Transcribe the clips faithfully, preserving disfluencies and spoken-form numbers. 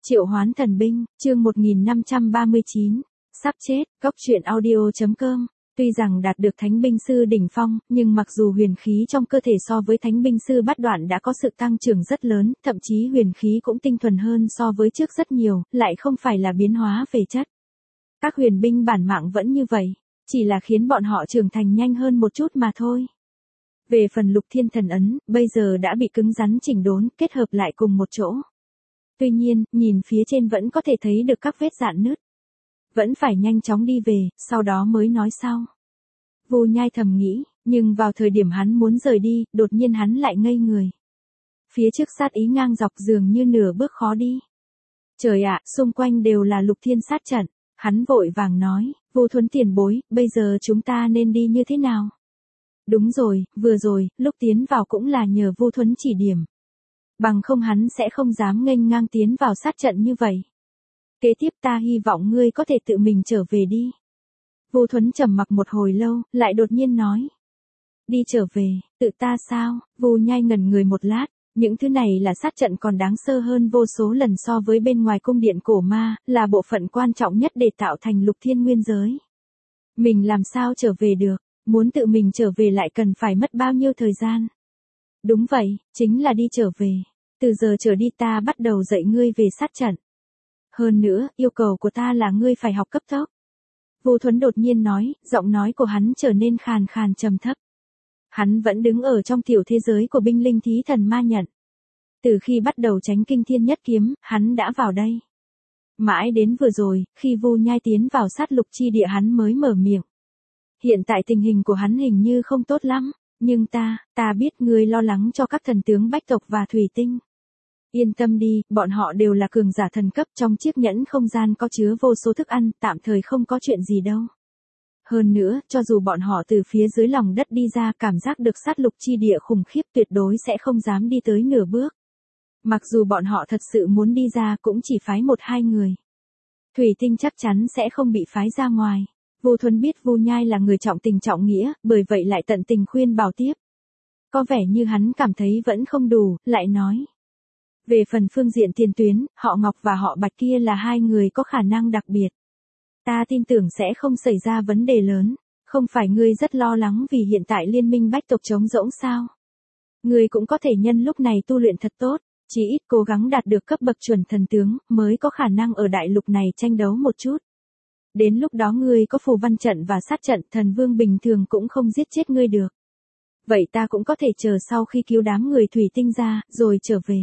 Triệu hoán thần binh, chương một nghìn năm trăm ba mươi chín, sắp chết, cốc truyện audio.com. Tuy rằng đạt được thánh binh sư đỉnh phong, nhưng mặc dù huyền khí trong cơ thể so với thánh binh sư bát đoạn đã có sự tăng trưởng rất lớn, thậm chí huyền khí cũng tinh thuần hơn so với trước rất nhiều, lại không phải là biến hóa về chất. Các huyền binh bản mạng vẫn như vậy, chỉ là khiến bọn họ trưởng thành nhanh hơn một chút mà thôi. Về phần lục thiên thần ấn, bây giờ đã bị cứng rắn chỉnh đốn, kết hợp lại cùng một chỗ. Tuy nhiên, nhìn phía trên vẫn có thể thấy được các vết rạn nứt. Vẫn phải nhanh chóng đi về, sau đó mới nói sau. Vu Nhai thầm nghĩ, nhưng vào thời điểm hắn muốn rời đi, đột nhiên hắn lại ngây người. Phía trước sát ý ngang dọc dường như nửa bước khó đi. Trời ạ, xung quanh đều là lục thiên sát trận. Hắn vội vàng nói, Vu Thuấn tiền bối, bây giờ chúng ta nên đi như thế nào? Đúng rồi, vừa rồi, lúc tiến vào cũng là nhờ Vu Thuấn chỉ điểm. Bằng không hắn sẽ không dám nghênh ngang tiến vào sát trận như vậy. Kế tiếp ta hy vọng ngươi có thể tự mình trở về đi. Vu Thuấn trầm mặc một hồi lâu, lại đột nhiên nói. Đi trở về, tự ta sao? Vu Nhai ngẩn người một lát, những thứ này là sát trận còn đáng sơ hơn vô số lần so với bên ngoài cung điện cổ ma, là bộ phận quan trọng nhất để tạo thành lục thiên nguyên giới. Mình làm sao trở về được, muốn tự mình trở về lại cần phải mất bao nhiêu thời gian? Đúng vậy, chính là đi trở về. Từ giờ trở đi ta bắt đầu dạy ngươi về sát trận. Hơn nữa, yêu cầu của ta là ngươi phải học cấp tốc. Vu Thuấn đột nhiên nói, giọng nói của hắn trở nên khàn khàn trầm thấp. Hắn vẫn đứng ở trong tiểu thế giới của binh linh thí thần ma nhận. Từ khi bắt đầu tránh kinh thiên nhất kiếm, hắn đã vào đây. Mãi đến vừa rồi, khi Vu Nhai tiến vào sát lục chi địa hắn mới mở miệng. Hiện tại tình hình của hắn hình như không tốt lắm. Nhưng ta, ta biết ngươi lo lắng cho các thần tướng bách tộc và thủy tinh. Yên tâm đi, bọn họ đều là cường giả thần cấp, trong chiếc nhẫn không gian có chứa vô số thức ăn, tạm thời không có chuyện gì đâu. Hơn nữa, cho dù bọn họ từ phía dưới lòng đất đi ra, cảm giác được sát lục chi địa khủng khiếp, tuyệt đối sẽ không dám đi tới nửa bước. Mặc dù bọn họ thật sự muốn đi ra cũng chỉ phái một hai người. Thủy tinh chắc chắn sẽ không bị phái ra ngoài. Vu Thuấn biết Vu Nhai là người trọng tình trọng nghĩa, bởi vậy lại tận tình khuyên bảo tiếp. Có vẻ như hắn cảm thấy vẫn không đủ, lại nói. Về phần phương diện tiền tuyến, họ Ngọc và họ Bạch kia là hai người có khả năng đặc biệt. Ta tin tưởng sẽ không xảy ra vấn đề lớn, không phải ngươi rất lo lắng vì hiện tại liên minh bách tộc trống rỗng sao? Ngươi cũng có thể nhân lúc này tu luyện thật tốt, chỉ ít cố gắng đạt được cấp bậc chuẩn thần tướng, mới có khả năng ở đại lục này tranh đấu một chút. Đến lúc đó ngươi có phù văn trận và sát trận, thần vương bình thường cũng không giết chết ngươi được. Vậy ta cũng có thể chờ sau khi cứu đám người thủy tinh ra, rồi trở về.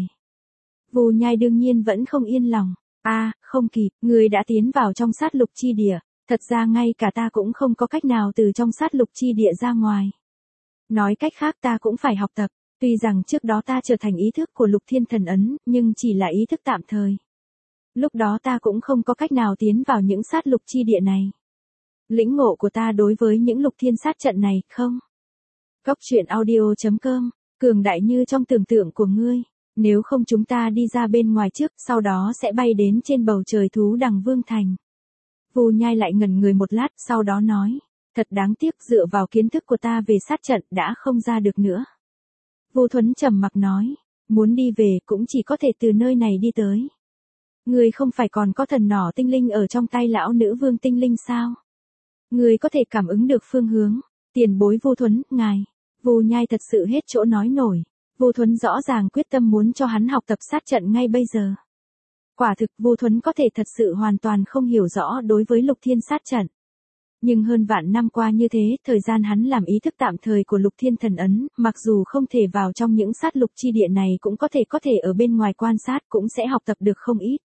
Vu Nhai đương nhiên vẫn không yên lòng. A, à, không kịp, ngươi đã tiến vào trong sát lục chi địa, thật ra ngay cả ta cũng không có cách nào từ trong sát lục chi địa ra ngoài. Nói cách khác ta cũng phải học tập, tuy rằng trước đó ta trở thành ý thức của lục thiên thần ấn, nhưng chỉ là ý thức tạm thời. Lúc đó ta cũng không có cách nào tiến vào những sát lục chi địa này. Lĩnh ngộ của ta đối với những lục thiên sát trận này, không? Cốc truyện audio.com, cường đại như trong tưởng tượng của ngươi. Nếu không chúng ta đi ra bên ngoài trước, sau đó sẽ bay đến trên bầu trời thú đằng vương thành. Vu Nhai lại ngẩn người một lát, sau đó nói. Thật đáng tiếc, dựa vào kiến thức của ta về sát trận đã không ra được nữa. Vu Thuấn trầm mặc nói. Muốn đi về cũng chỉ có thể từ nơi này đi tới. Ngươi không phải còn có thần nỏ tinh linh ở trong tay lão nữ vương tinh linh sao? Ngươi có thể cảm ứng được phương hướng. Tiền bối Vu Thuấn, ngài. Vu Nhai thật sự hết chỗ nói nổi. Vu Thuấn rõ ràng quyết tâm muốn cho hắn học tập sát trận ngay bây giờ. Quả thực Vu Thuấn có thể thật sự hoàn toàn không hiểu rõ đối với lục thiên sát trận. Nhưng hơn vạn năm qua như thế, thời gian hắn làm ý thức tạm thời của lục thiên thần ấn, mặc dù không thể vào trong những sát lục chi địa này cũng có thể có thể ở bên ngoài quan sát cũng sẽ học tập được không ít.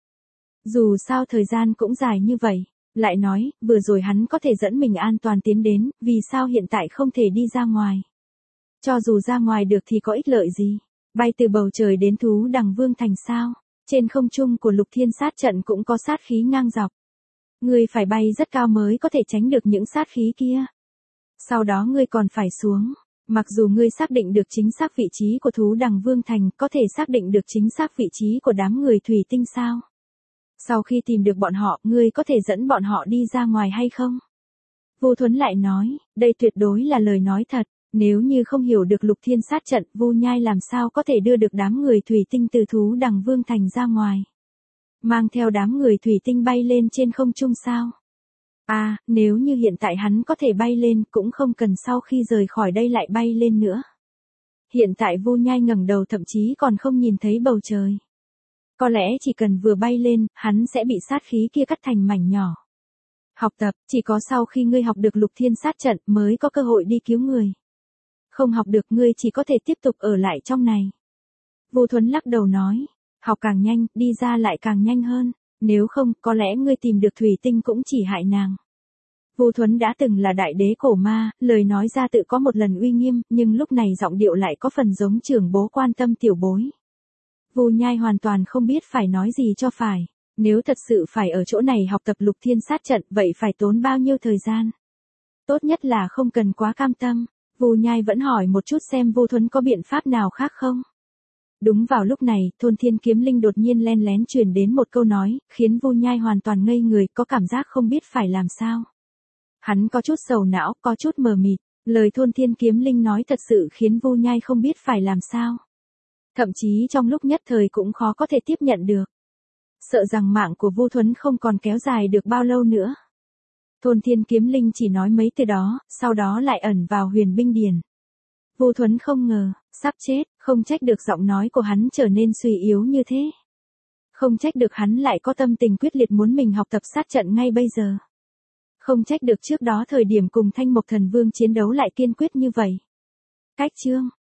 Dù sao thời gian cũng dài như vậy, lại nói, vừa rồi hắn có thể dẫn mình an toàn tiến đến, vì sao hiện tại không thể đi ra ngoài. Cho dù ra ngoài được thì có ích lợi gì, bay từ bầu trời đến thú đằng vương thành sao, trên không trung của lục thiên sát trận cũng có sát khí ngang dọc. Ngươi phải bay rất cao mới có thể tránh được những sát khí kia. Sau đó ngươi còn phải xuống, mặc dù ngươi xác định được chính xác vị trí của thú đằng vương thành, có thể xác định được chính xác vị trí của đám người thủy tinh sao? Sau khi tìm được bọn họ, ngươi có thể dẫn bọn họ đi ra ngoài hay không? Vu Thuấn lại nói, đây tuyệt đối là lời nói thật. Nếu như không hiểu được lục thiên sát trận, Vu Nhai làm sao có thể đưa được đám người thủy tinh từ thú đằng vương thành ra ngoài. Mang theo đám người thủy tinh bay lên trên không trung sao? À, nếu như hiện tại hắn có thể bay lên cũng không cần sau khi rời khỏi đây lại bay lên nữa. Hiện tại Vu Nhai ngẩng đầu thậm chí còn không nhìn thấy bầu trời. Có lẽ chỉ cần vừa bay lên, hắn sẽ bị sát khí kia cắt thành mảnh nhỏ. Học tập, chỉ có sau khi ngươi học được lục thiên sát trận mới có cơ hội đi cứu người. Không học được ngươi chỉ có thể tiếp tục ở lại trong này. Vu Thuấn lắc đầu nói, học càng nhanh, đi ra lại càng nhanh hơn, nếu không, có lẽ ngươi tìm được thủy tinh cũng chỉ hại nàng. Vu Thuấn đã từng là đại đế cổ ma, lời nói ra tự có một lần uy nghiêm, nhưng lúc này giọng điệu lại có phần giống trưởng bố quan tâm tiểu bối. Vu Nhai hoàn toàn không biết phải nói gì cho phải. Nếu thật sự phải ở chỗ này học tập lục thiên sát trận, vậy phải tốn bao nhiêu thời gian? Tốt nhất là không cần quá cam tâm. Vu Nhai vẫn hỏi một chút xem Vu Thuấn có biện pháp nào khác không? Đúng vào lúc này, thôn Thiên Kiếm Linh đột nhiên len lén truyền đến một câu nói, khiến Vu Nhai hoàn toàn ngây người, có cảm giác không biết phải làm sao. Hắn có chút sầu não, có chút mờ mịt, lời thôn Thiên Kiếm Linh nói thật sự khiến Vu Nhai không biết phải làm sao. Thậm chí trong lúc nhất thời cũng khó có thể tiếp nhận được. Sợ rằng mạng của Vu Thuấn không còn kéo dài được bao lâu nữa. Thôn Thiên Kiếm Linh chỉ nói mấy từ đó, sau đó lại ẩn vào huyền binh điền. Vu Thuấn không ngờ, sắp chết, không trách được giọng nói của hắn trở nên suy yếu như thế. Không trách được hắn lại có tâm tình quyết liệt muốn mình học tập sát trận ngay bây giờ. Không trách được trước đó thời điểm cùng Thanh Mộc Thần Vương chiến đấu lại kiên quyết như vậy. Cách chương